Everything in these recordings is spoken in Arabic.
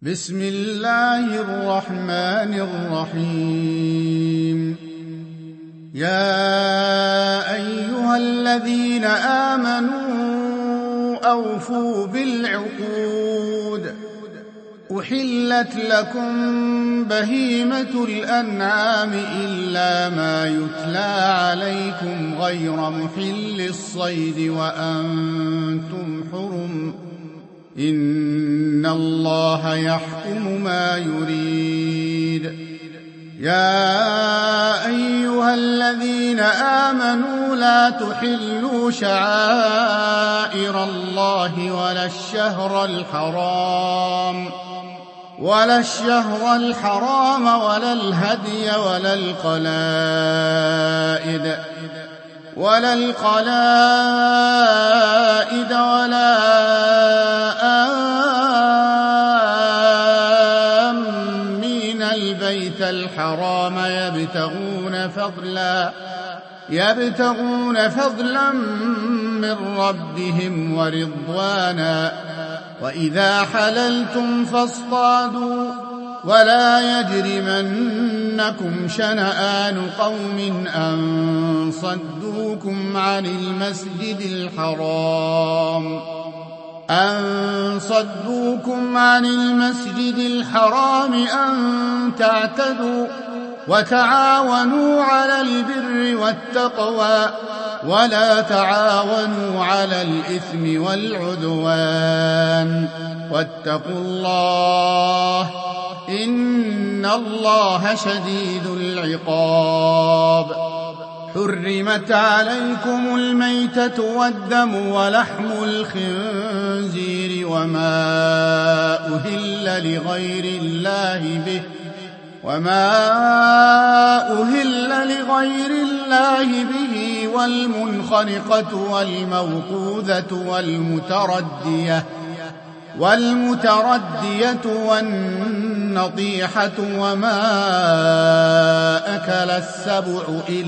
بسم الله الرحمن الرحيم. يا أيها الذين آمنوا أوفوا بالعقود. أحلت لكم بهيمة الأنعام إلا ما يتلى عليكم غير محل الصيد وأنتم حرم، إن الله يحكم ما يريد. يا أيها الذين آمنوا لا تحلوا شعائر الله ولا الشهر الحرام ولا الهدي ولا القلائد ولا آمين البيت الحرام يبتغون فضلا من ربهم ورضوانا. وإذا حللتم فاصطادوا، ولا يجرمنكم شنآن قوم أن صدوكم عن المسجد الحرام أن تعتدوا. وتعاونوا على البر والتقوى ولا تعاونوا على الإثم والعدوان، واتقوا الله إن الله شديد العقاب. حرمت عليكم الميتة والدم ولحم الخنزير وما أهل لغير الله به والمنخنقة والموقوذة والمتردية والنطيحة وما أكل السبع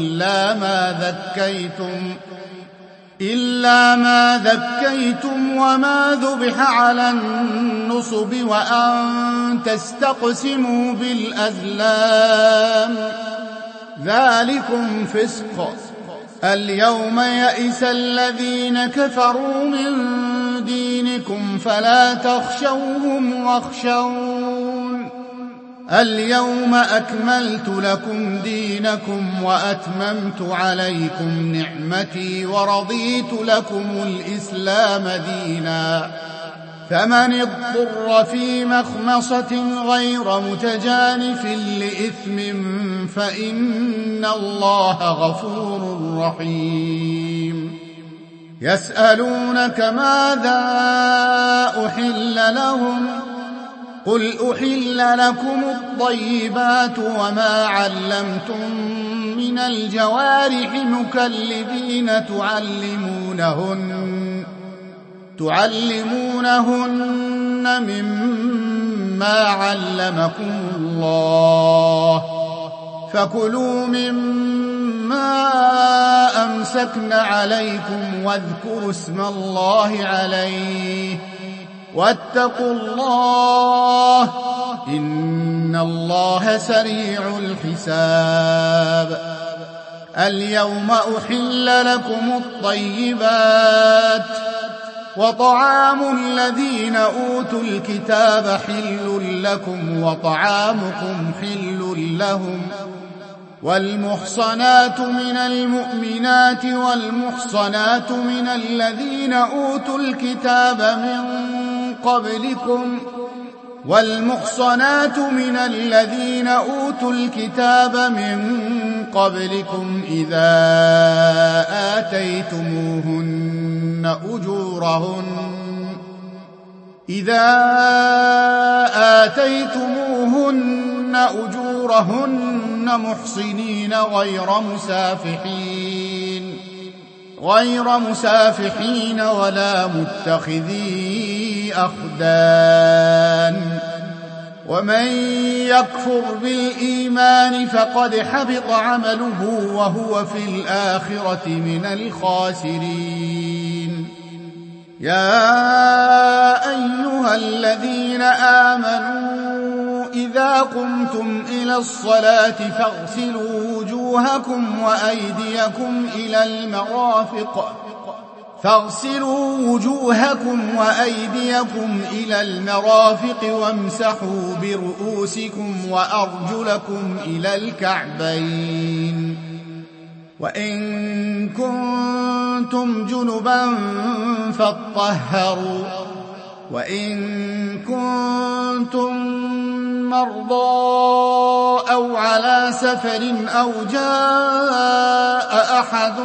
إلا ما ذكيتم وما ذبح على النصب وأن تستقسموا بالأزلام، ذلكم فسق. اليوم يئس الذين كفروا من دينكم فلا تخشوهم واخشون. اليوم أكملت لكم دينكم وأتممت عليكم نعمتي ورضيت لكم الإسلام دينا. فمن اضطر في مخمصة غير متجانف لإثم فإن الله غفور رحيم. يسألونك ماذا أحل لهم، قل أحل لكم الطيبات وما علمتم من الجوارح مكلبين تعلمونهن مما علمكم الله، فكلوا مما أمسكن عليكم واذكروا اسم الله عليه واتقوا الله إن الله سريع الحساب. اليوم أحل لكم الطيبات وطعام الذين أوتوا الكتاب حل لكم وطعامكم حل لهم. والمحصنات من المؤمنات والمحصنات من الذين أوتوا الكتاب من قبلكم إذا آتيتموهن أجورهن محصنين غير مسافحين ولا متخذي أخدان. ومن يكفر بالإيمان فقد حبط عمله وهو في الآخرة من الخاسرين. يا أيها الذين آمنوا إذا قمتم إلى الصلاة فاغسلوا وجوهكم وأيديكم إلى المرافق وامسحوا برؤوسكم وأرجلكم إلى الكعبين وإن كنتم جنبا فاطهروا وإن كنتم مرضى أو على سفر أو جاء أحد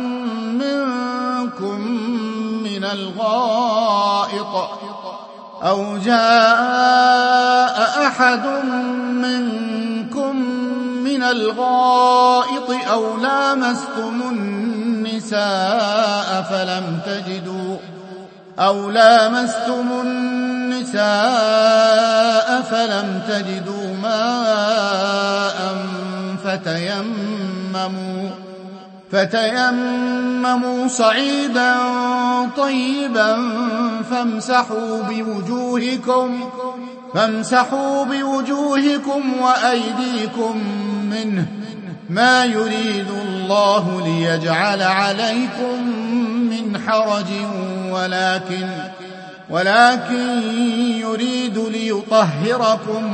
منكم من الغائط أو لامستم النساء فلم تجدوا ماء فتيمموا صعيدا طيبا فامسحوا بوجوهكم وأيديكم منه ما يريد الله ليجعل عليكم من حرج ولكن يريد ليطهركم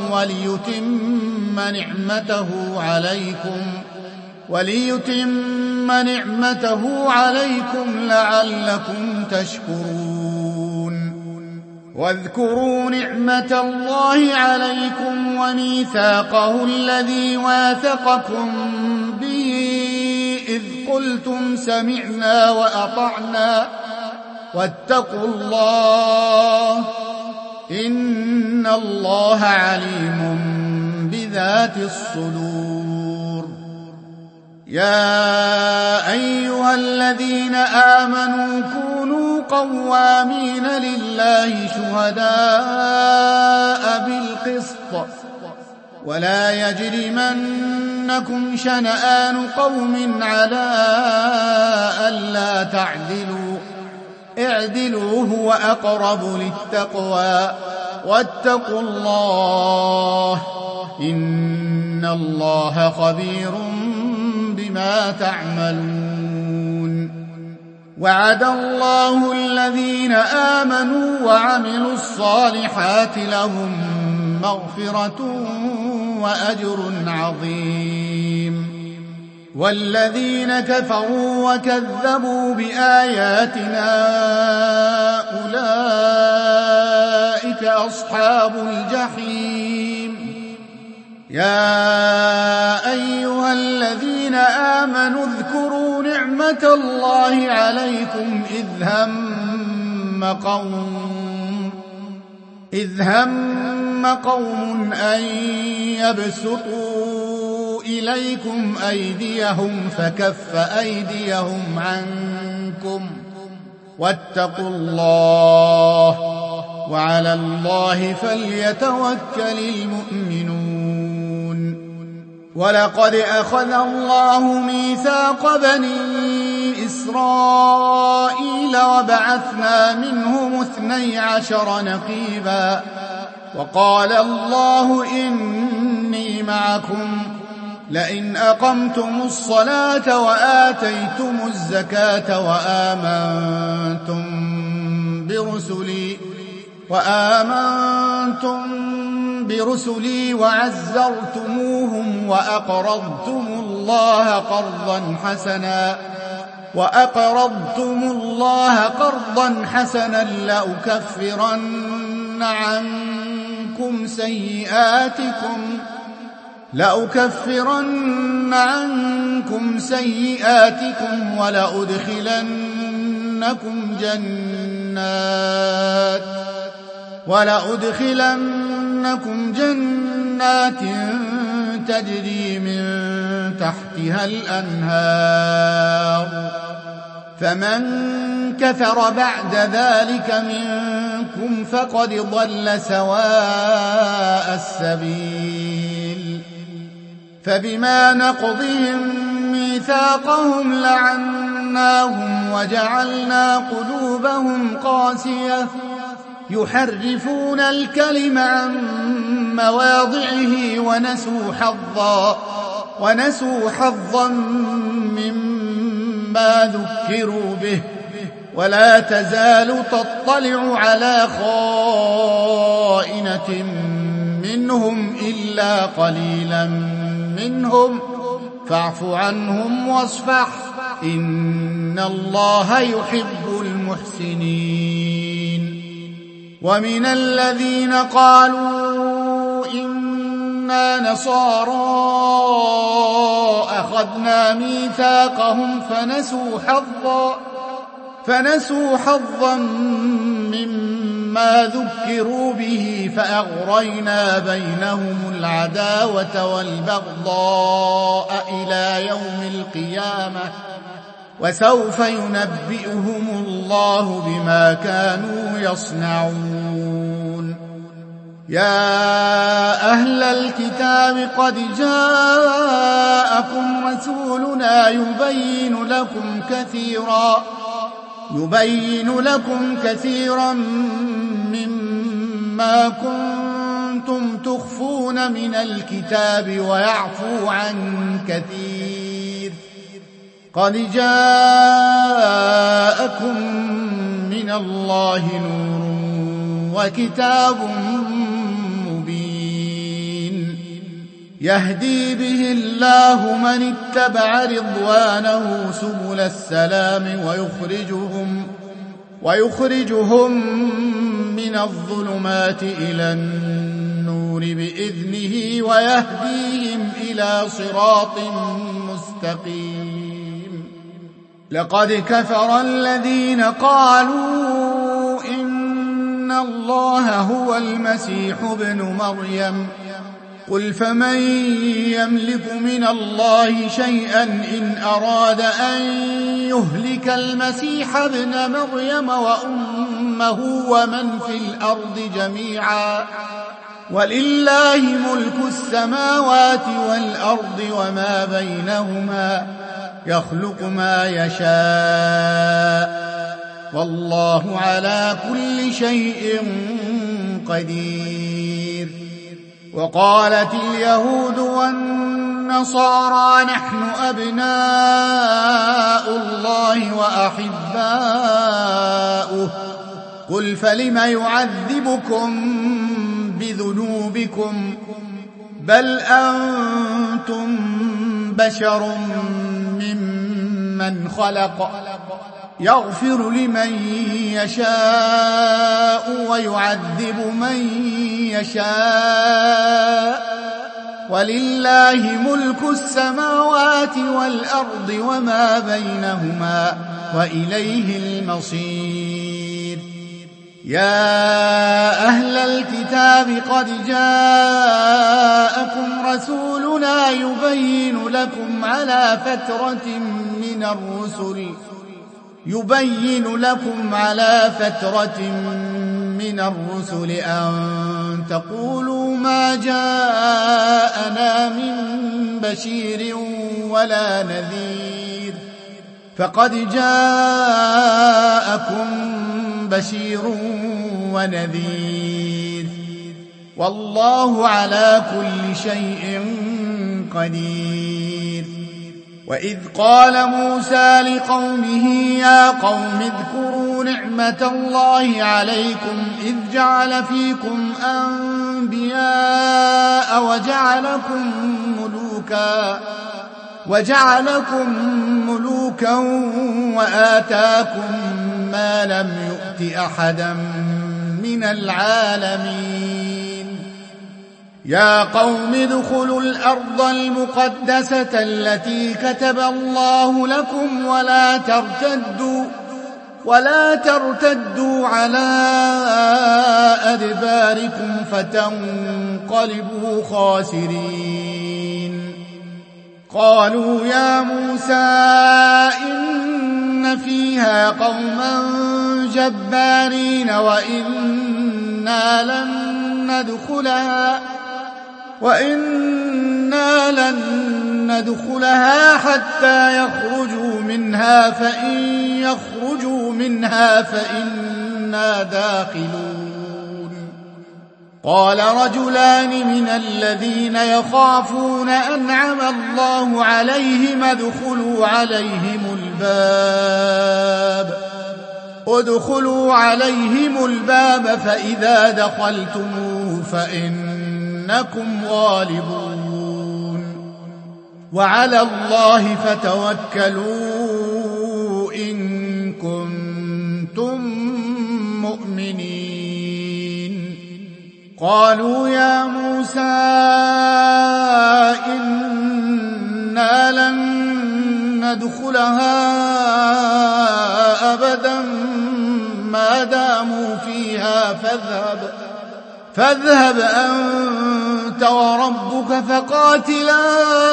وليتم نعمته عليكم لعلكم تشكرون واذكروا نعمة الله عليكم وميثاقه الذي واثقكم به إذ قلتم سمعنا وأطعنا واتقوا الله إن الله عليم بذات الصدور. يا أيها الذين آمنوا كونوا قوامين لله شهداء بالقسط ولا يجرمنكم شنآن قوم على ألا تعدلوا اعدلوا هو أقرب للتقوى واتقوا الله إن الله خبير بما تعملون. وعد الله الذين آمنوا وعملوا الصالحات لهم مغفرة وأجر عظيم. والذين كفروا وكذبوا بآياتنا أولئك أصحاب الجحيم. يا أيها الذين آمنوا اذكروا نعمة الله عليكم إذ هم قوم أن يبسطوا إليكم أيديهم فكف أيديهم عنكم واتقوا الله وعلى الله فليتوكل المؤمنون. ولقد أخذ الله ميثاق بني إسرائيل وبعثنا منهم 12 نقيبا وقال الله إني معكم لئن أقمتم الصلاة وآتيتم الزكاة وآمنتم برسلي وعزرتموهم وأقرضتم الله قرضا حسنا لأكفرن عنكم سيئاتكم ولأدخلنكم جنات تجري من تحتها الأنهار. فمن كفر بعد ذلك منكم فقد ضل سواء السبيل. فبما نقضهم ميثاقهم لعناهم فأغريناهم وجعلنا قلوبهم قاسية يحرفون الكلم عن مواضعه ونسوا حظا مما ذكروا به ولا تزال تطلع على خائنة منهم إلا قليلا منهم فاعف عنهم واصفح إن الله يحب المحسنين. ومن الذين قالوا إنا نصارى أخذنا ميثاقهم فنسوا حظا مما ذكروا به فأغرينا بينهم العداوة والبغضاء إلى يوم القيامة وسوف ينبئهم الله بما كانوا يصنعون. يا أهل الكتاب قد جاءكم رسولنا يبين لكم كثيرا مما كنتم تخفون من الكتاب ويعفو عن كثير. قد جاءكم من الله نور وكتاب مبين يهدي به الله من اتبع رضوانه سبل السلام ويخرجهم من الظلمات إلى النور بإذنه ويهديهم إلى صراط مستقيم. لقد كفر الذين قالوا إن الله هو المسيح ابن مريم قل فمن يملك من الله شيئا إن أراد أن يهلك المسيح ابن مريم وأمه ومن في الأرض جميعا ولله ملك السماوات والأرض وما بينهما يخلق ما يشاء والله على كل شيء قدير. وقالت اليهود والنصارى نحن أبناء الله وأحباؤه قل فلم يعذبكم بذنوبكم بل أنتم بشر ممن خلق يغفر لمن يشاء ويعذب من يشاء ولله ملك السماوات والأرض وما بينهما وإليه المصير. يا أهل الكتاب قد جاءكم رسولنا يبين لكم على فترة من الرسل أن تقولوا ما جاءنا من بشير ولا نذير فقد جاءكم بشير ونذير والله على كل شيء قدير. وإذ قال موسى لقومه يا قوم اذكروا نعمة الله عليكم إذ جعل فيكم أنبياء وجعلكم ملوكا وآتاكم ما لم يؤت أحدا من العالمين. يا قوم ادخلوا الأرض المقدسة التي كتب الله لكم ولا ترتدوا على أدباركم فتنقلبوا خاسرين. قالوا يا موسى إن فيها قوما جبارين وإنا لن ندخلها حتى يخرجوا منها فإن يخرجوا منها فإنا داخلون. قال رجلان من الذين يخافون أنعم الله عليهم ادخلوا عليهم الباب فإذا دخلتموه فإنكم غالبون وعلى الله فتوكلوا إن كنتم مؤمنين. قالوا يا موسى إنا لن ندخلها أبدا ما داموا فيها فاذهب أنت وربك فقاتلا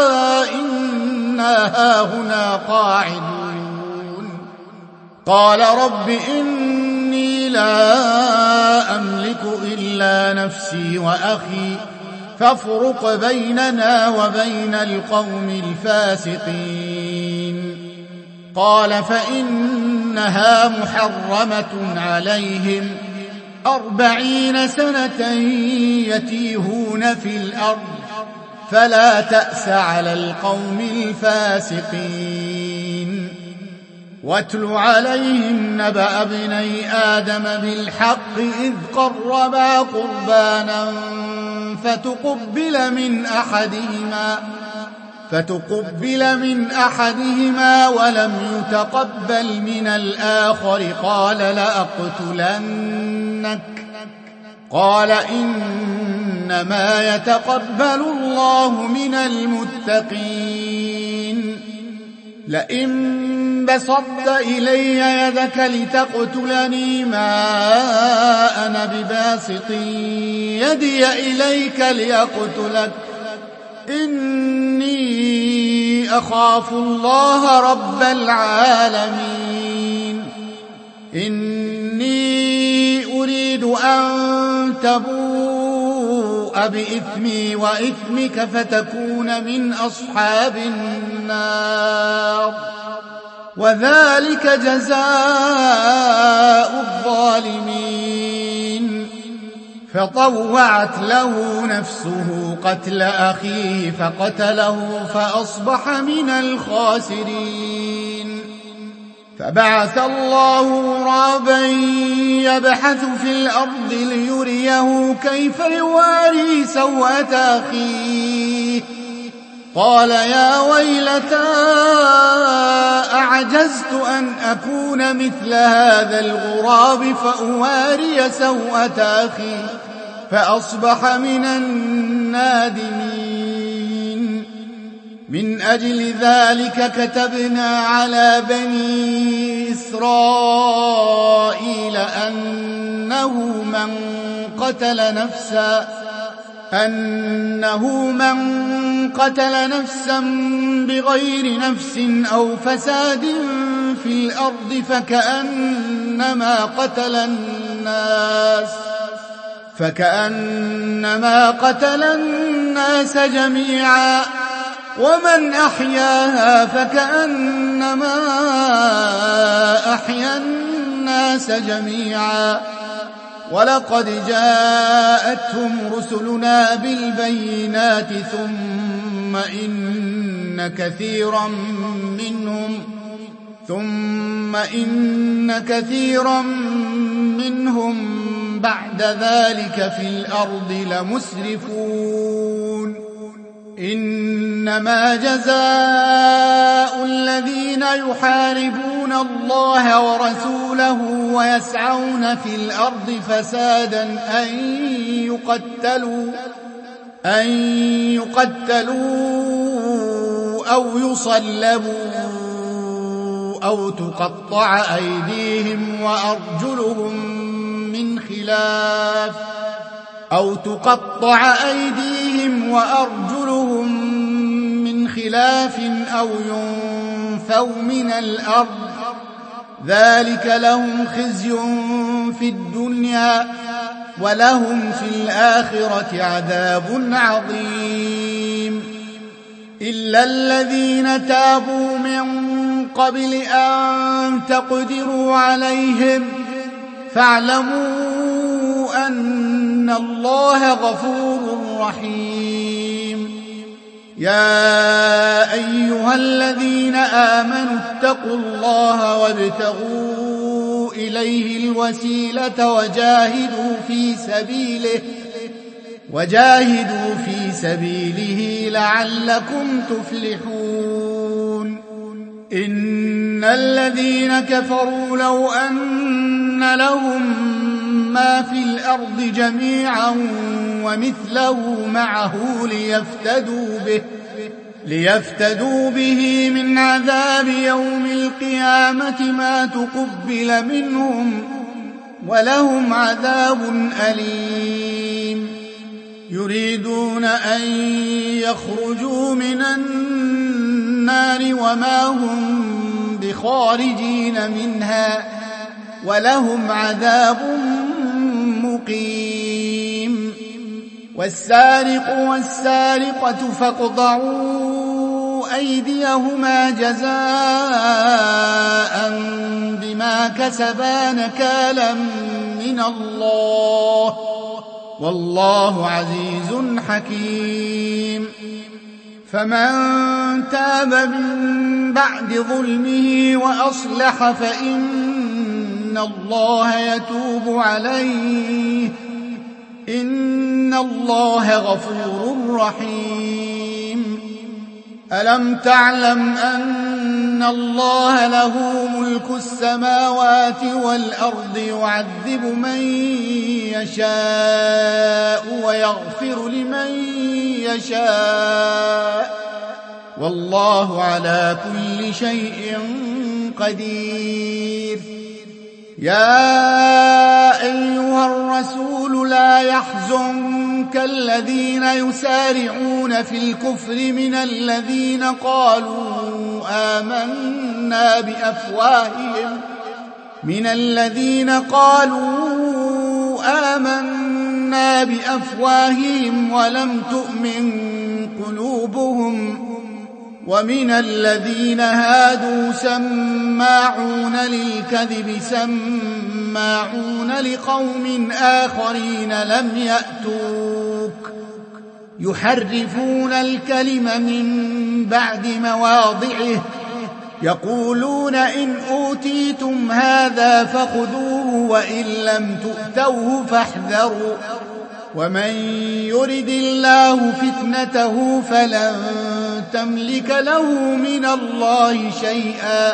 إنا هاهنا قاعدون. قال رب إني لا أملك إلا نفسي وأخي فافرق بيننا وبين القوم الفاسقين. قال فإنها محرمة عليهم 40 سنة يتيهون في الأرض فلا تأس على القوم الفاسقين. واتل عليهم نبأ ابني آدم بالحق إذ قربا قربانا فتقبل من أحدهما ولم يتقبل من الآخر قال لأقتلنك. قال إنما يتقبل الله من المتقين. لئن بسطت إلي يدك لتقتلني ما أنا بباسط يدي إليك لأقتلك إني أخاف الله رب العالمين. إني أريد أن تبوء بإثمي وإثمك فتكون من أصحاب النار وذلك جزاء الظالمين. فطوعت له نفسه قتل أخيه فقتله فأصبح من الخاسرين. فبعث الله غرابا يبحث في الأرض ليريه كيف يواري سوءة أخيه. قال يا ويلتى أعجزت أن أكون مثل هذا الغراب فأواري سوءة أخي فأصبح من النادمين. من أجل ذلك كتبنا على بني إسرائيل أنه من قتل نفسا بغير نفس أو فساد في الأرض فكأنما قتل الناس جميعا ومن أحياها فكأنما أحيا الناس جميعا. ولقد جاءتهم رسلنا بالبينات ثم إن كثيرا منهم بعد ذلك في الأرض لمسرفون. إنما جزاء الذين يحاربون الله ورسوله ويسعون في الأرض فسادا أن يقتلوا أو يصلبوا أو تقطع أيديهم وأرجلهم من خلاف أو ينفوا من الأرض ذلك لهم خزي في الدنيا ولهم في الآخرة عذاب عظيم. إلا الذين تابوا من قبل أن تقدروا عليهم فاعلموا أن الله غفور رحيم. يا أيها الذين آمنوا اتقوا الله وابتغوا إليه الوسيلة وجاهدوا في سبيله لعلكم تفلحون. إن الذين كفروا لو أن لهم ما في الأرض جميعا ومثله معه ليفتدوا به من عذاب يوم القيامة ما تقبل منهم ولهم عذاب أليم. يريدون أن يخرجوا من النار وما هم بخارجين منها ولهم عذاب مقيم. والسارق والسارقة فاقطعوا أيديهما جزاء بما كسبا نكالا من الله والله عزيز حكيم. فمن تاب من بعد ظلمه وأصلح فإن الله يتوب عليه إن الله غفور رحيم. ألم تعلم أن الله له ملك السماوات والأرض يعذب من يشاء ويغفر لمن يشاء والله على كل شيء قدير. يا أيها الرسول لا يحزنك الذين يسارعون في الكفر من الذين قالوا آمنا بأفواههم ولم تؤمن قلوبهم ومن الذين هادوا سماعون للكذب سماعون لقوم آخرين لم يأتوك يحرفون الكلم من بعد مواضعه يقولون إن أوتيتم هذا فخذوه وإن لم تؤتوه فاحذروا ومن يرد الله فتنته فلن تملك له من الله شيئا.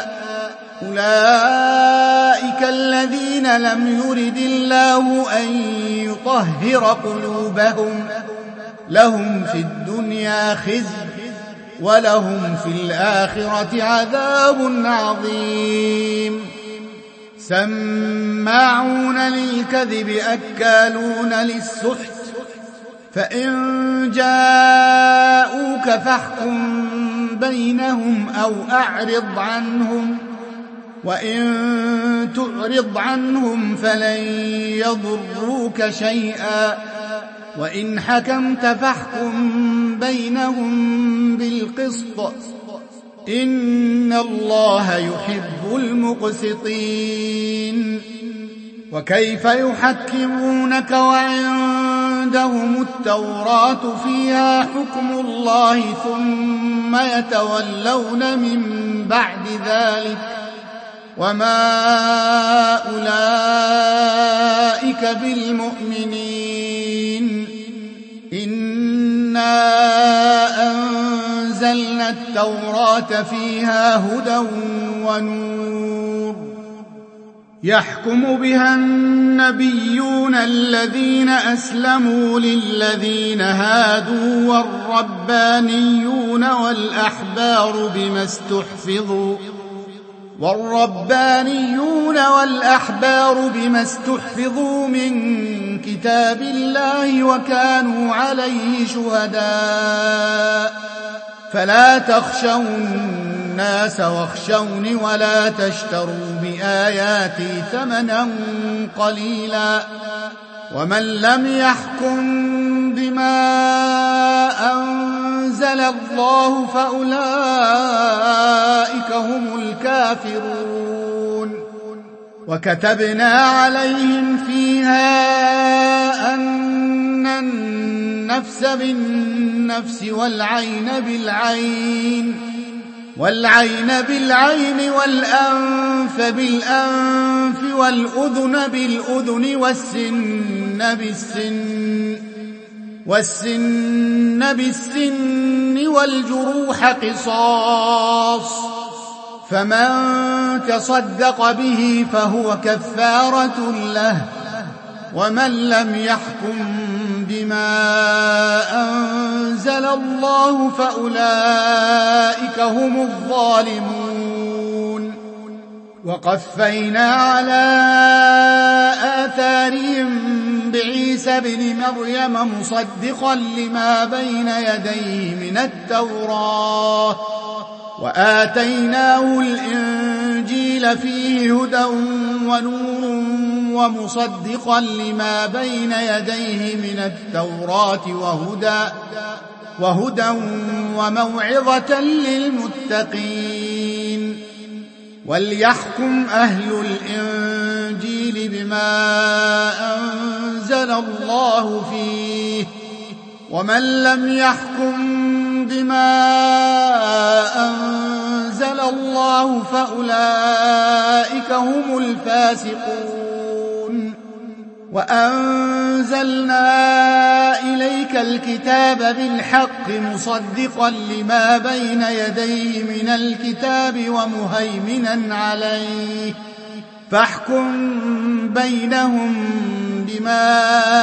أولئك الذين لم يرد الله أن يطهر قلوبهم لهم في الدنيا خزي ولهم في الآخرة عذاب عظيم. سماعون للكذب أكالون للسحت فإن جاءوك فاحكم بينهم أو أعرض عنهم وإن تعرض عنهم فلن يضروك شيئا وإن حكمت فاحكم بينهم بالقسط إن الله يحب المقسطين. وكيف يحكمونك وعندهم التوراة فيها حكم الله ثم يتولون من بعد ذلك وما أولئك بالمؤمنين. إنا أنزلنا التوراة فيها هدى ونور يحكم بها النبيون الذين أسلموا للذين هادوا والربانيون بما استحفظوا من كتاب الله وكانوا عليه شهداء فلا تخشوا الناس واخشوني ولا تشتروا بآياتي ثمنا قليلا ومن لم يحكم بما أنزل الله فأولئك هم الكافرون. وكتبنا عليهم فيها أن النفس بالنفس والعين بالعين والأنف بالأنف والأذن بالأذن والسن بالسن والجروح قصاص، فمن تصدق به فهو كفارة له، ومن لم يحكم بما أنزل الله فأولئك هم الظالمون. وقفينا على آثارهم بعيسى ابن مريم مصدقا لما بين يديه من التوراة، وآتيناه الإنجيل فيه هدى ونور ومصدقا لما بين يديه من التوراة وهدى وموعظة للمتقين. وليحكم أهل الإنجيل بما أنزل الله فيه، ومن لم يحكم بما أنزل الله فأولئك هم الفاسقون. وأنزلنا إليك الكتاب بالحق مصدقا لما بين يديه من الكتاب ومهيمنا عليه، فاحكم بينهم بما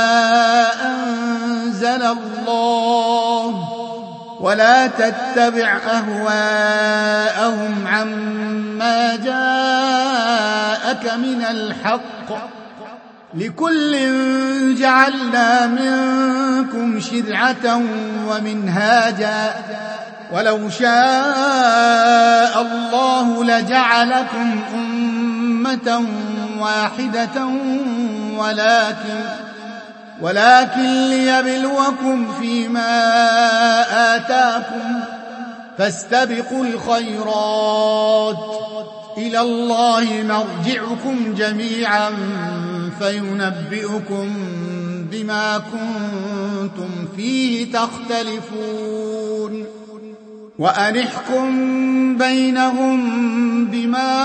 أنزل الله، ولا تتبع أهواءهم عما جاءك من الحق، لكل جعلنا منكم شرعة ومنهاجا، ولو شاء الله لجعلكم أمة واحدة ولكن ليبلوكم فيما آتاكم، فاستبقوا الخيرات، إلى الله مرجعكم جميعا فينبئكم بما كنتم فيه تختلفون. وأن احكم بينهم بما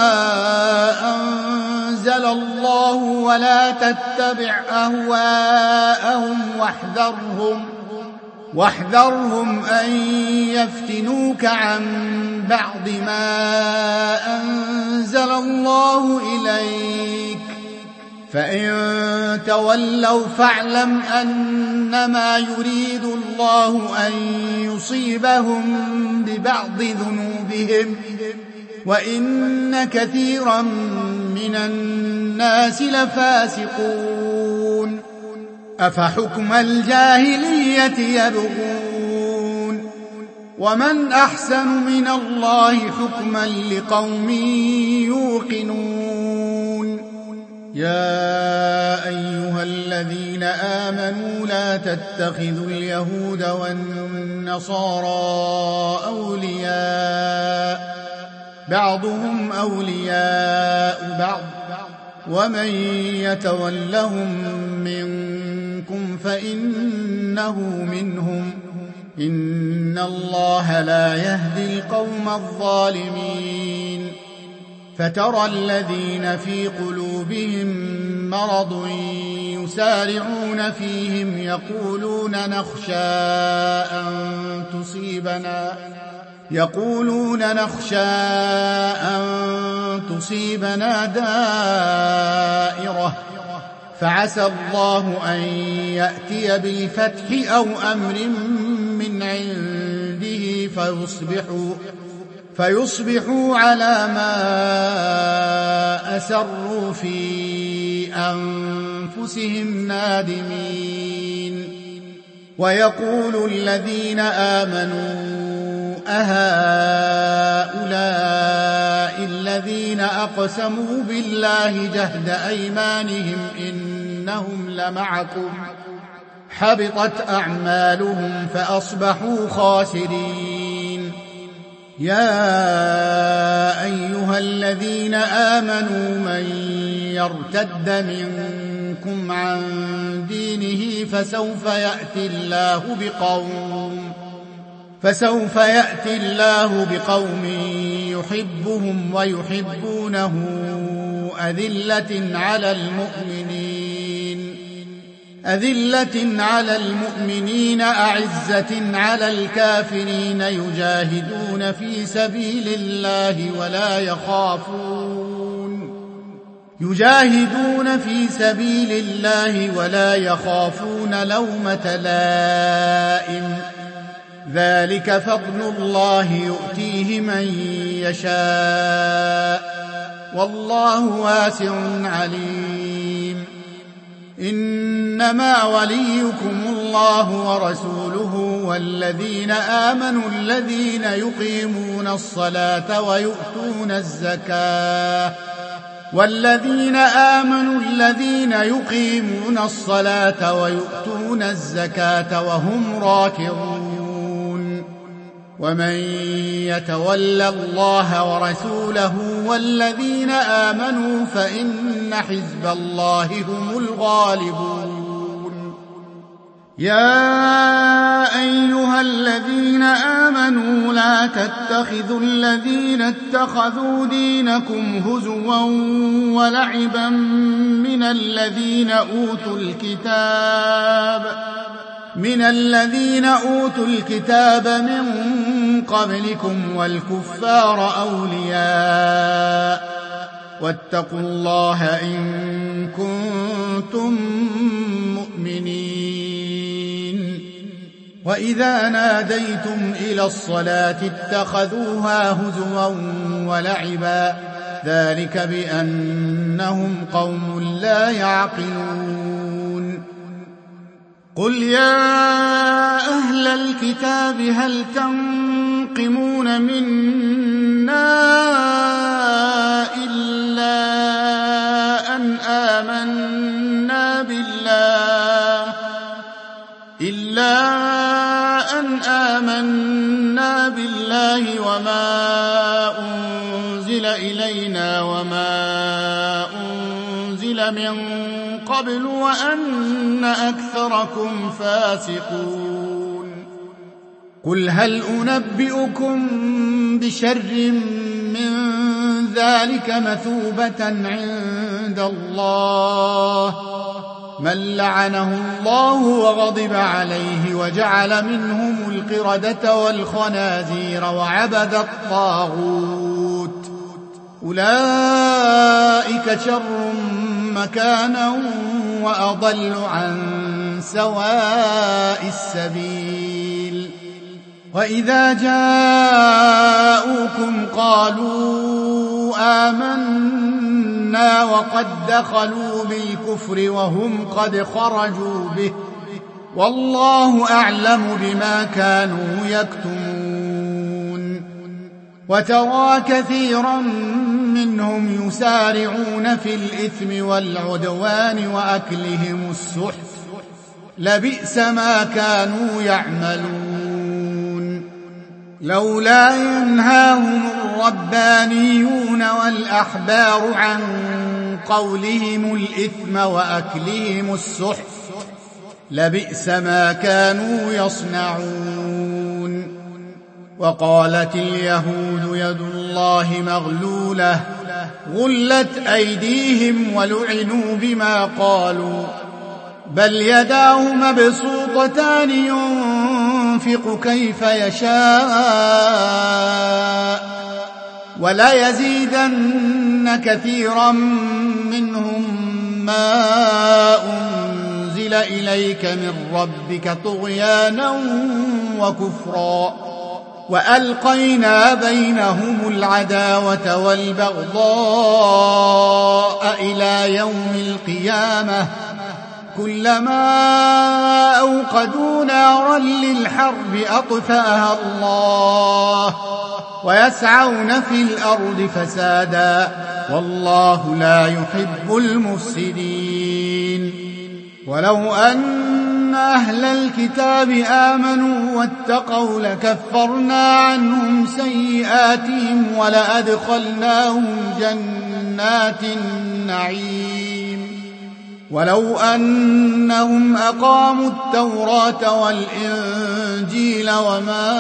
أنزل الله، ولا تتبع أهواءهم واحذرهم أن يفتنوك عن بعض ما أنزل الله إليك، فإن تولوا فاعلم أنما يريد الله أن يصيبهم ببعض ذنوبهم، وإن كثيرا من الناس لفاسقون. أفحكم الجاهلية يبغون، ومن أحسن من الله حكما لقوم يوقنون. يا أيها الذين آمنوا لا تتخذوا اليهود والنصارى أولياء، بعضهم أولياء بعض، ومن يتولهم منكم فإنه منهم، إن الله لا يهدي القوم الظالمين. فترى الذين في قلوبهم مرض يسارعون فيهم يقولون نخشى أن تصيبنا دائرة، فعسى الله أن يأتي بالفتح أو أمر من عنده فيصبحوا على ما أسروا في أنفسهم نادمين. ويقول الذين آمنوا أهؤلاء الذين أقسموا بالله جهد أيمانهم إنهم لمعكم، حبطت أعمالهم فأصبحوا خاسرين. يا أيها الذين آمنوا من يرتد منكم عن دينه فسوف يأتي الله بقوم يحبهم ويحبونه أذلة على المؤمنين أعزة على الكافرين يجاهدون في سبيل الله ولا يخافون لومة لائم. ذلك فضل الله يؤتيه من يشاء والله واسع عليم. إنما وليكم الله ورسوله والذين آمنوا الذين يقيمون الصلاة ويؤتون الزكاة وهم راكعون. ومن يتول الله ورسوله والذين آمنوا فإن حزب الله هم الغالبون. يا أيها الذين آمنوا لا تتخذوا الذين اتخذوا دينكم هزوا ولعبا من الذين أوتوا الكتاب من قبلكم والكفار أولياء واتقوا الله إن كنتم مؤمنين. وإذا ناديتم إلى الصلاة اتخذوها هزوا ولعبا ذلك بأنهم قوم لا يعقلون. قل يا أهل الكتاب هل تنقمون منا إلا أن آمنا بالله وما أنزل إلينا وما أنزل من قبل وأن أكثركم فاسقون. قل هل أنبئكم بشر من ذلك مثوبة عند الله من لعنه الله وغضب عليه وجعل منهم القردة والخنازير وعبد الطاغوت أولئك شر مكانا وأضل عن سواء السبيل. وإذا جاءوكم قالوا آمنا وقد دخلوا بالكفر وهم قد خرجوا به والله أعلم بما كانوا يكتمون. وترى كثيرا منهم يسارعون في الإثم والعدوان وأكلهم السحت لبئس ما كانوا يعملون. لولا ينهاهم الربانيون والأحبار عن قولهم الإثم وأكلهم السحت لبئس ما كانوا يصنعون. وقالت اليهود يد الله مغلولة غلت أيديهم ولعنوا بما قالوا بل يداه مبسوطتان ينفق كيف يشاء ولا يزيدن كثيرا منهم ما أنزل إليك من ربك طغيانا وكفرا وألقينا بينهم العداوة والبغضاء إلى يوم القيامة كلما أوقدوا نارا للحرب أطفأها الله ويسعون في الأرض فسادا والله لا يحب المفسدين. ولو أن أن أهل الكتاب آمنوا واتقوا لكفرنا عنهم سيئاتهم ولأدخلناهم جنات النعيم ولو أنهم أقاموا التوراة والإنجيل وما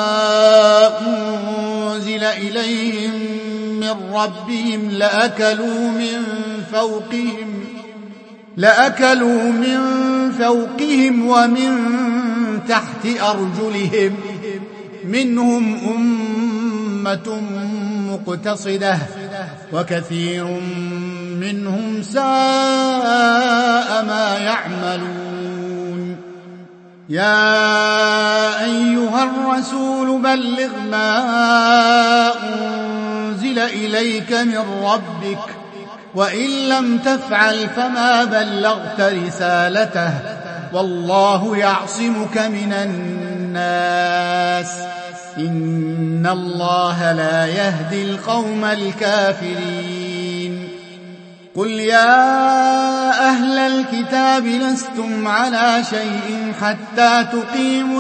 أنزل إليهم من ربهم لأكلوا من فوقهم ومن تحت أرجلهم منهم أمة مقتصدة وكثير منهم ساء ما يعملون يا أيها الرسول بلغ ما أنزل إليك من ربك وإن لم تفعل فما بلغت رسالته والله يعصمك من الناس إن الله لا يهدي القوم الكافرين قل يا أهل الكتاب لستم على شيء حتى تقيموا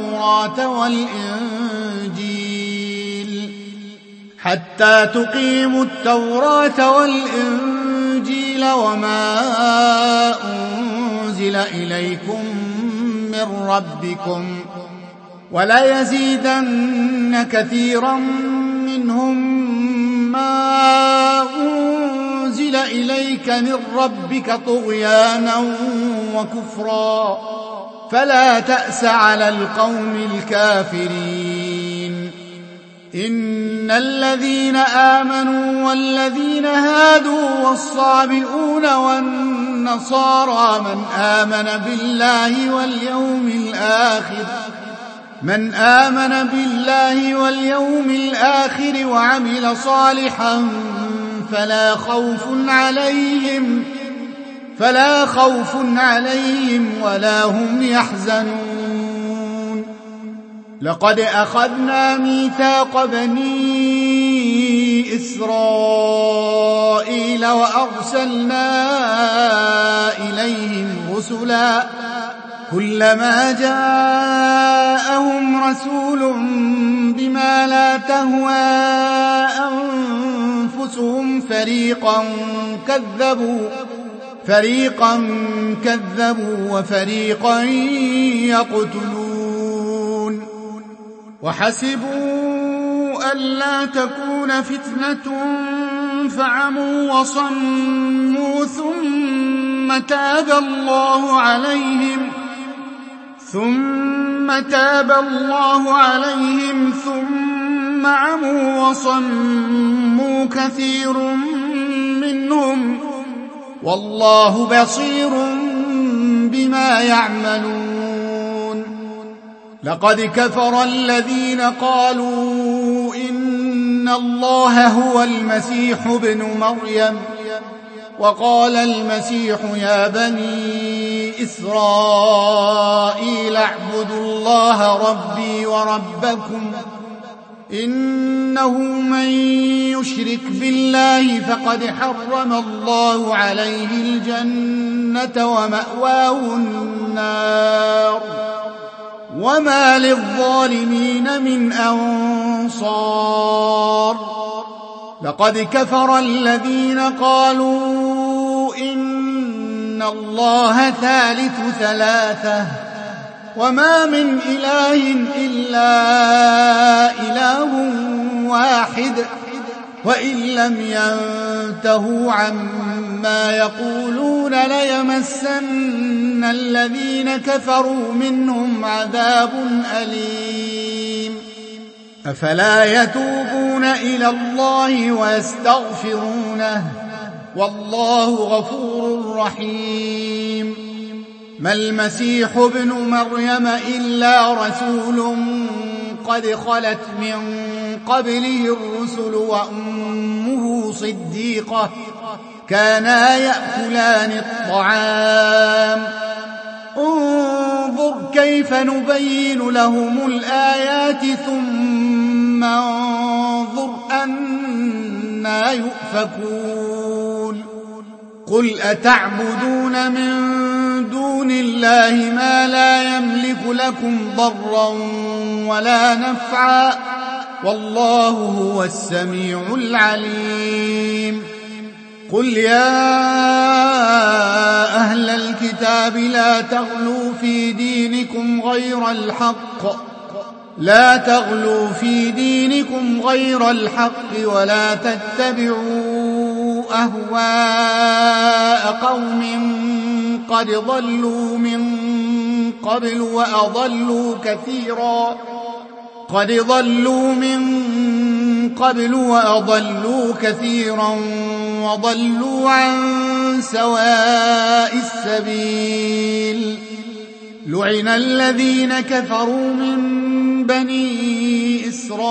التوراة والإنجيل وما أنزل إليكم من ربكم وليزيدن كثيرا منهم ما أنزل إليك من ربك طغيانا وكفرا فلا تأس على القوم الكافرين إن الذين آمنوا والذين هادوا والصابئون والنصارى من آمن بالله واليوم الآخر وعمل صالحا فلا خوف عليهم ولا هم يحزنون لقد أخذنا ميثاق بني إسرائيل وأرسلنا إليهم رسلا كلما جاءهم رسول بما لا تهوى أنفسهم فريقا كذبوا وفريقا يقتلون وحسبوا ألا تكون فتنة فعموا وصموا ثم تاب الله عليهم ثم عموا وصموا كثير منهم والله بصير بما يعملون لقد كفر الذين قالوا إن الله هو المسيح ابن مريم وقال المسيح يا بني إسرائيل اعبدوا الله ربي وربكم إنه من يشرك بالله فقد حرم الله عليه الجنة ومأواه النار وما للظالمين من أنصار لقد كفر الذين قالوا إن الله ثالث ثلاثة وما من إله إلا إله واحد وإن لم ينتهوا عما يقولون ليمسن الذين كفروا منهم عذاب أليم أفلا يتوبون إلى الله ويستغفرونه والله غفور رحيم ما المسيح ابن مريم إلا رسول قد خلت من قبله الرسل وأمه صديقة كانا يأكلان الطعام انظر كيف نبين لهم الآيات ثم انظر أنا يؤفكون قل أتعبدون من دون الله ما لا يملك لكم ضرا ولا نفعا والله هو السميع العليم قل يا أهل الكتاب لا تغلوا في دينكم غير الحق ولا تتبعوا أهواء قوم قد ضلوا من قبل وأضلوا كثيرا وضلوا عن سواء السبيل لعن الذين كفروا من بني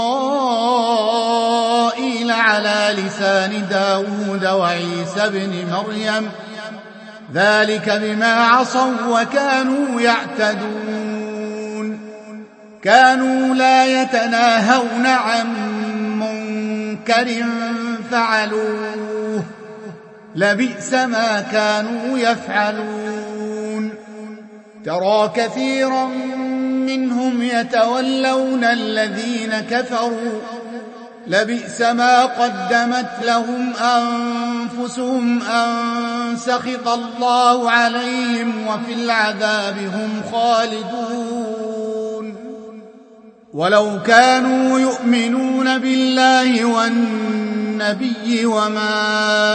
إسرائيل على لسان داود وعيسى بن مريم ذلك بما عصوا وكانوا يعتدون كانوا لا يتناهون عن منكر فعلوه لبئس ما كانوا يفعلون ترى كثيرا منهم يتولون الذين كفروا لبئس ما قدمت لهم أنفسهم أن سخط الله عليهم وفي العذاب هم خالدون ولو كانوا يؤمنون بالله والنبي وما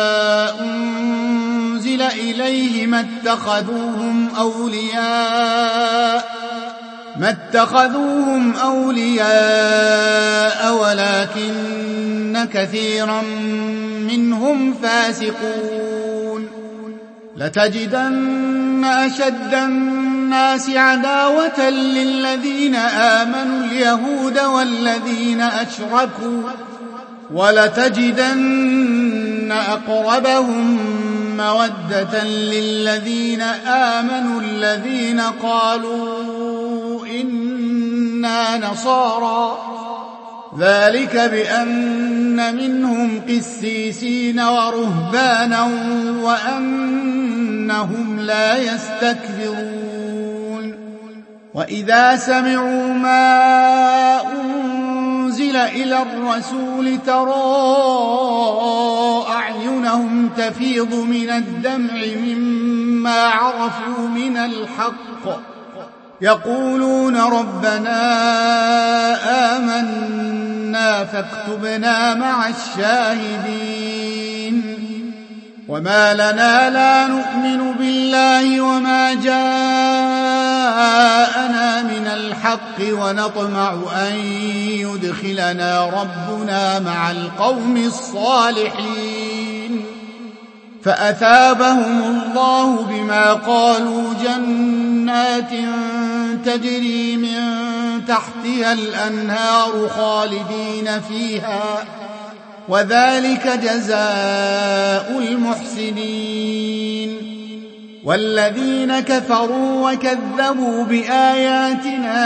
أنزل إليه ما اتخذوهم أولياء ولكن كثيرا منهم فاسقون لتجدن أشد الناس عداوة للذين آمنوا اليهود والذين أشركوا ولتجدن أقربهم مودة للذين آمنوا الذين قالوا إنا نصارى ذلك بأن منهم قسيسين ورهبانا وأنهم لا يستكبرون وإذا سمعوا ما أنزل إلى الرسول ترى أعينهم تفيض من الدمع مما عرفوا من الحق يقولون ربنا آمنا فاكتبنا مع الشاهدين وما لنا لا نؤمن بالله وما جاءنا من الحق ونطمع أن يدخلنا ربنا مع القوم الصالحين فأثابهم الله بما قالوا جنات تجري من تحتها الأنهار خالدين فيها وذلك جزاء المحسنين والذين كفروا وكذبوا بآياتنا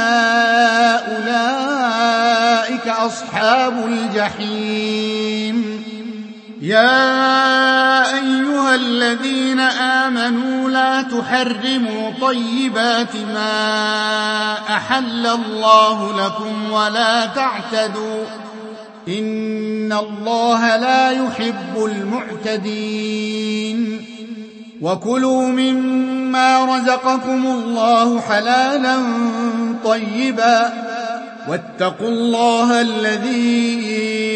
أولئك أصحاب الجحيم يا أيها الذين آمنوا لا تحرموا طيبات ما أحل الله لكم ولا تعتدوا إن الله لا يحب المعتدين وكلوا مما رزقكم الله حلالا طيبا واتقوا الله الذي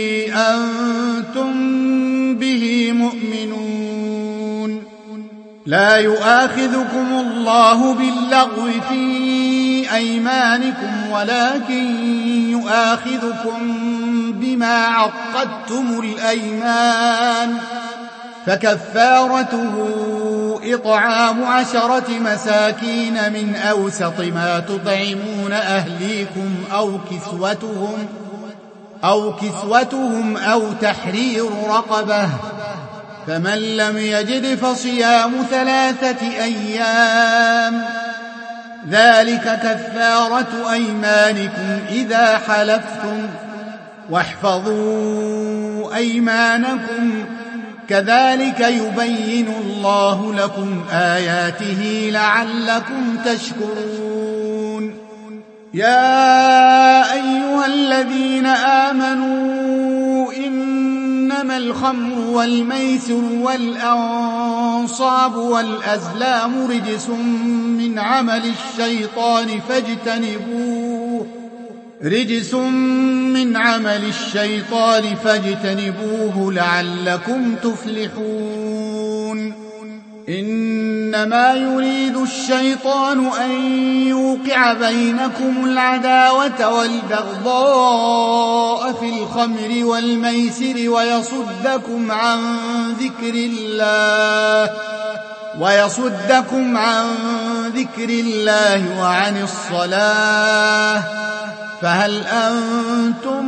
أنتم به مؤمنون لا يؤاخذكم الله باللغو في أيمانكم ولكن يؤاخذكم بما عقدتم الأيمان فكفارته إطعام 10 مساكين من أوسط ما تطعمون أهليكم أو كسوتهم أو تحرير رقبة فمن لم يجد فصيام 3 أيام ذلك كفارة أيمانكم إذا حلفتم واحفظوا أيمانكم كذلك يبين الله لكم آياته لعلكم تشكرون يا أيها الذين آمنوا إنما الخمر والميسر والأنصاب والأزلام رجس من عمل الشيطان فاجتنبوه لعلكم تفلحون إنما يريد الشيطان أن يوقع بينكم العداوة والبغضاء في الخمر والميسر ويصدكم عن ذكر الله وعن الصلاة فهل أنتم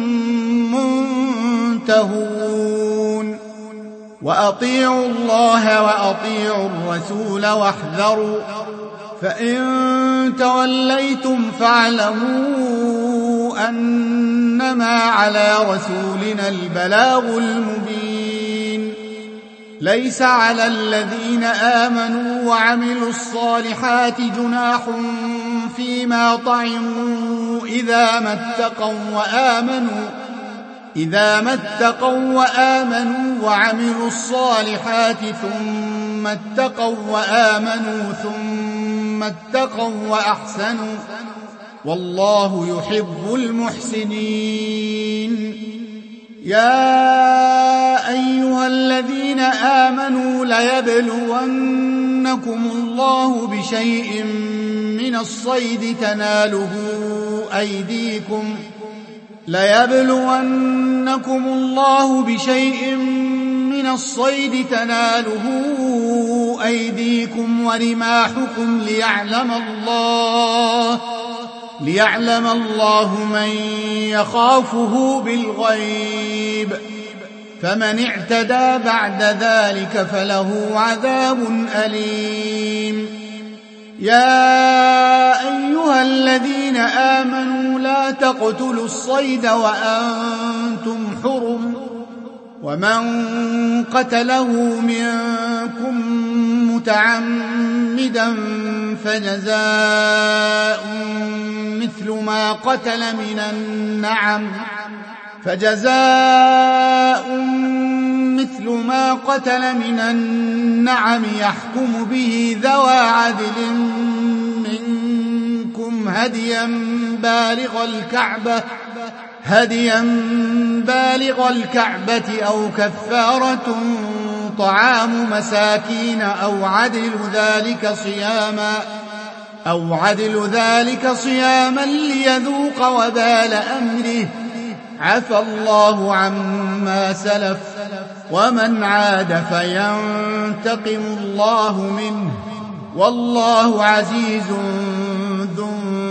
منتهون وأطيعوا الله وأطيعوا الرسول واحذروا فإن توليتم فاعلموا أنما على رسولنا البلاغ المبين ليس على الذين آمنوا وعملوا الصالحات جناح فيما طعموا إذا ما اتقوا وآمنوا وعملوا الصالحات ثم اتقوا وأحسنوا والله يحب المحسنين يا أيها الذين آمنوا ليبلونكم الله بشيء من الصيد تناله أيديكم ورماحكم ليعلم الله من يخافه بالغيب فمن اعتدى بعد ذلك فله عذاب أليم يا أيها الذين آمنوا لا تقتلوا الصيد وأنتم حرم ومن قتله منكم متعمدا فجزاء مثل ما قتل من النعم يحكم به ذوى عدل منكم هديا بالغ الكعبة أو كفارة طعام مساكين أو عدل ذلك صياما ليذوق وبال أمره عفى الله عما سلف ومن عاد فينتقم الله منه والله عزيز ذو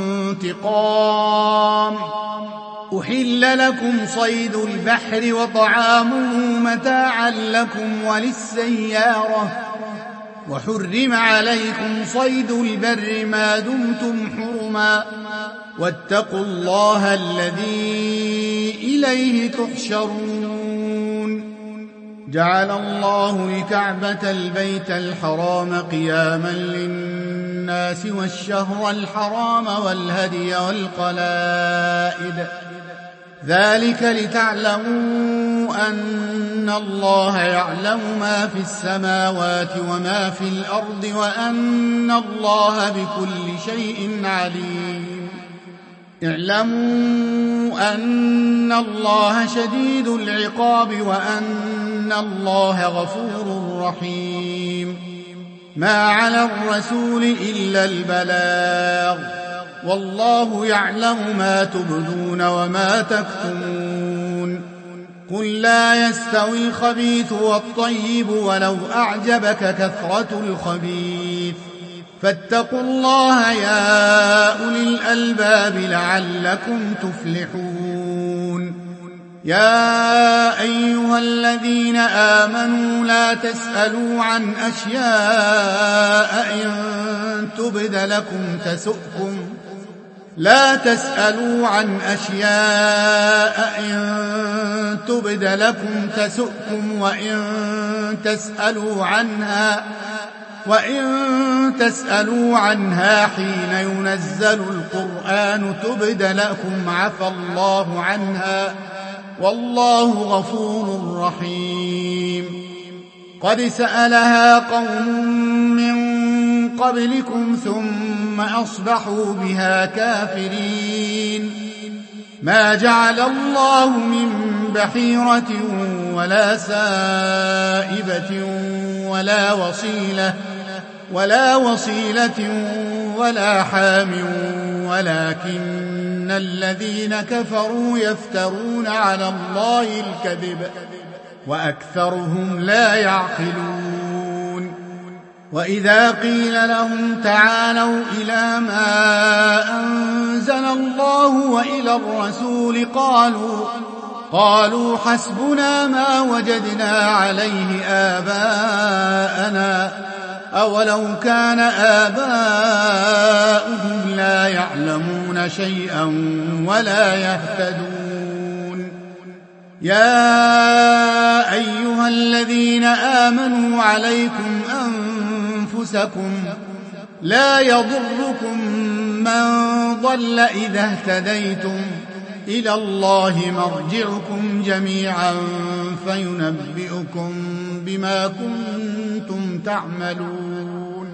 انتقام أحل لكم صيد البحر وطعامه متاعا لكم وللسيارة وحرم عليكم صيد البر ما دمتم حرما واتقوا الله الذي إليه تحشرون جعل الله الكعبة البيت الحرام قياما للناس والشهر الحرام والهدي والقلائد ذلك لتعلموا أن الله يعلم ما في السماوات وما في الأرض وأن الله بكل شيء عليم اعلموا أن الله شديد العقاب وأن الله غفور رحيم ما على الرسول إلا البلاغ والله يعلم ما تبدون وما تكتمون قل لا يستوي الخبيث والطيب ولو أعجبك كثرة الخبيث فاتقوا الله يا أولي الألباب لعلكم تفلحون يا أيها الذين آمنوا لا تسألوا عن أشياء إن تبد لكم تسؤكم لا تسألوا عن أشياء إن تبد لكم تسؤكم وإن تسألوا عنها حين ينزل القرآن تبد لكم عفى الله عنها والله غفور رحيم. قد سألها قوم من قبلكم ثم أصبحوا بها كافرين. ما جعل الله من بحيرة ولا سائبة ولا وصيلة ولا حام ولكن الذين كفروا يفترون على الله الكذب وأكثرهم لا يعقلون. وإذا قيل لهم تعالوا إلى ما أنزل الله وإلى الرسول قالوا حسبنا ما وجدنا عليه آباءنا أولو كان آباؤهم لا يعلمون شيئا ولا يهتدون. يا أيها الذين آمنوا عليكم أنفسكم لا يضركم من ضل إذا اهتديتم إلى الله مرجعكم جميعا فينبئكم بما كنتم تعملون.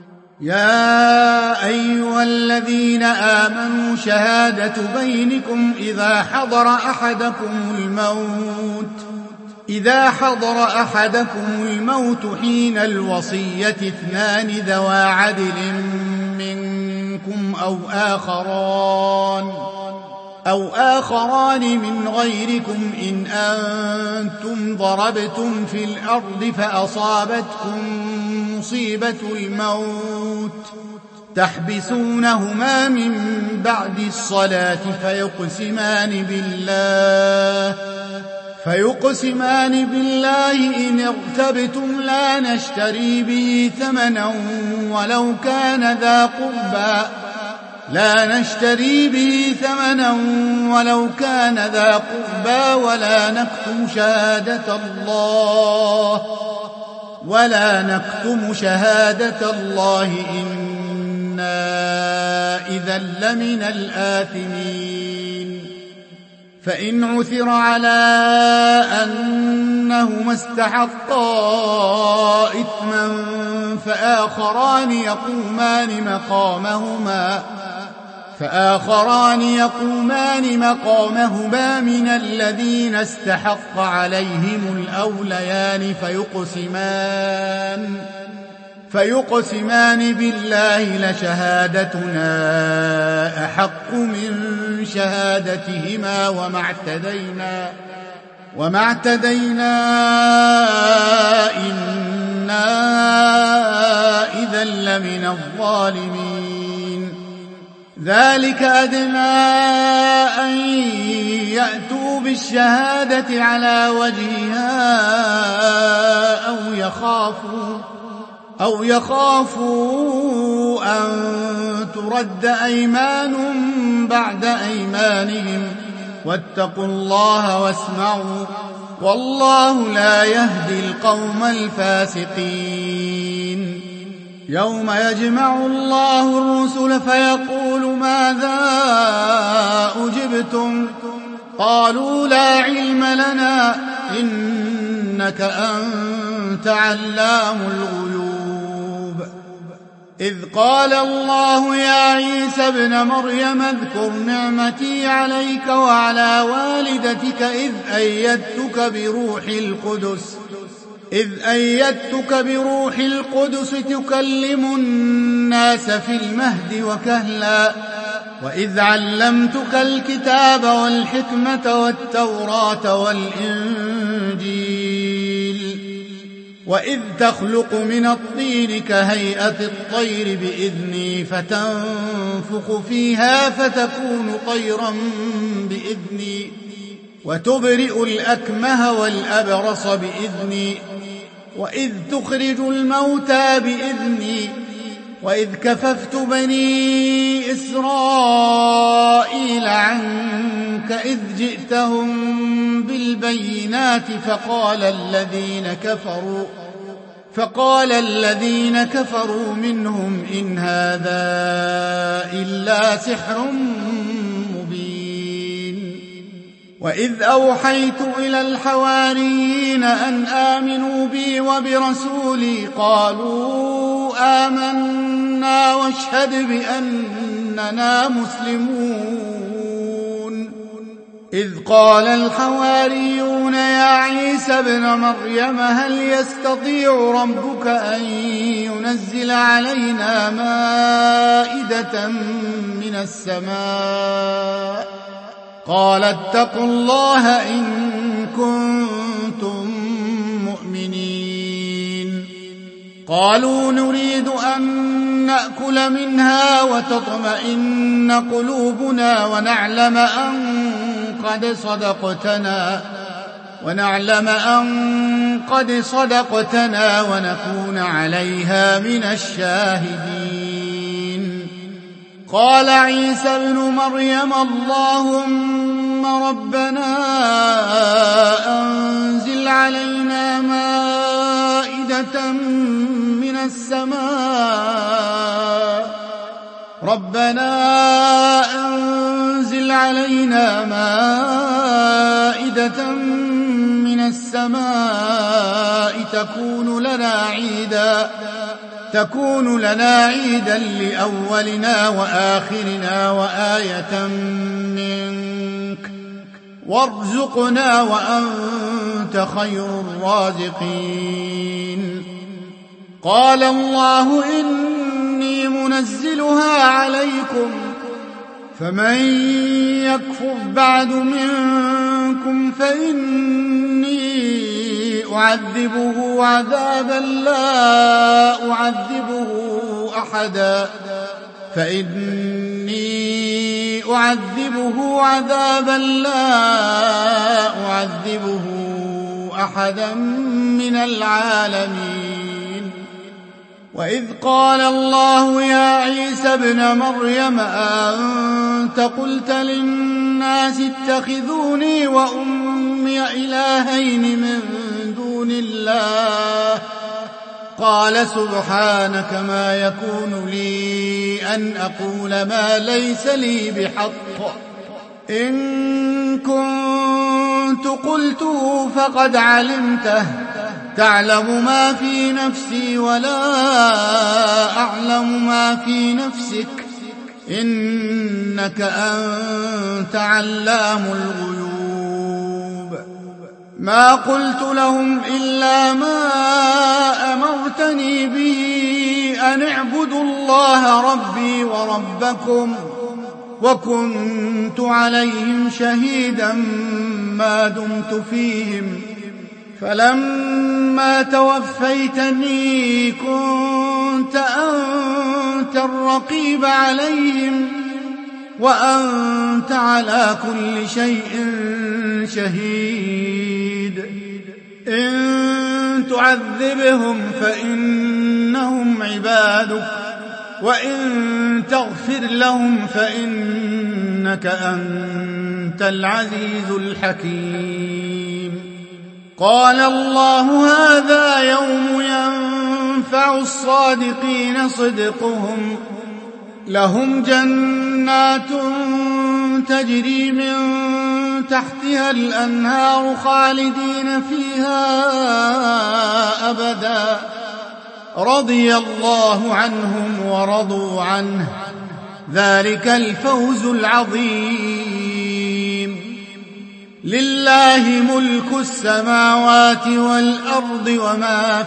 يا أيها الذين آمنوا شهادة بينكم إذا حضر أحدكم الموت حين الوصية اثنان ذوى عدل منكم أو آخران من غيركم إن أنتم ضربتم في الأرض فأصابتكم مصيبة الموت تحبسونهما من بعد الصلاة فيقسمان بالله إن ارتبتم لا نشتري به ثمنا ولو كان ذا قربى ولا نكتم شهادة الله إنا إذا لمن الآثمين. فإن عثر على أنهما استحقا إثما فآخران يقومان مقامهما من الذين استحق عليهم الأوليان فيقسمان بالله لشهادتنا أحق من شهادتهما وما اعتدينا إنا إذا لمن الظالمين. ذلك أدنى أن يأتوا بالشهادة على وجهها أو يخافوا أن ترد أيمان بعد أيمانهم واتقوا الله واسمعوا والله لا يهدي القوم الفاسقين. يوم يجمع الله الرسل فيقول ماذا أجبتم قالوا لا علم لنا إنك أنت علام الغيوب. إذ قال الله يا عيسى ابن مريم اذكر نعمتي عليك وعلى والدتك إذ أيدتك بروح القدس تكلم الناس في المهد وكهلا وإذ علمتك الكتاب والحكمة والتوراة والإنجيل وإذ تخلق من الطين كهيئة الطير بإذني فتنفخ فيها فتكون طيرا بإذني وتبرئ الأكمه والأبرص بإذني وإذ تخرج الموتى بإذني وإذ كففت بني إسرائيل عنك إذ جئتهم بالبينات فقال الذين كفروا منهم إن هذا إلا سحر مبين. وإذ أوحيت إلى الحواريين أن آمنوا بي وبرسولي قالوا آمنا واشهد بأننا مسلمون. إذ قال الحواريون يا عيسى ابن مريم هل يستطيع ربك أن ينزل علينا مائدة من السماء؟ قال اتقوا الله إن كنتم مؤمنين. قالوا نريد أن نأكل منها وتطمئن قلوبنا ونعلم أن قد صدقتنا ونكون عليها من الشاهدين. قال عيسى ابن مريم اللهم ربنا أنزل علينا مائدة من السماء تكون لنا عيدا لأولنا وآخرنا وآية منك وارزقنا وأنت خير الرازقين. قال الله إني منزلها عليكم فمن يكفر بعد منكم فإني أعذبه عذابا لا أعذبه أحدا من العالمين. وإذ قال الله يا عيسى ابن مريم أنت قلت للناس اتخذوني وأمي إلهين من دون الله؟ قال سبحانك ما يكون لي أن أقول ما ليس لي بحق إن كنت قلته فقد علمته تعلم ما في نفسي ولا أعلم ما في نفسك إنك أنت علام الغيوب. ما قلت لهم إلا ما أمرتني به أن اعبدوا الله ربي وربكم وكنت عليهم شهيدا ما دمت فيهم فلما توفيتني كنت أنت الرقيب عليهم وأنت على كل شيء شهيد. إن تعذبهم فإنهم عبادك وإن تغفر لهم فإنك أنت العزيز الحكيم. قال الله هذا يوم ينفع الصادقين صدقهم لهم جنات تجري من تحتها الأنهار خالدين فيها أبدا رضي الله عنهم ورضوا عنه ذلك الفوز العظيم. لله ملك السماوات والأرض وما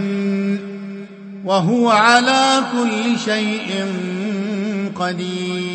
فيهن وهو على كل شيء قدير.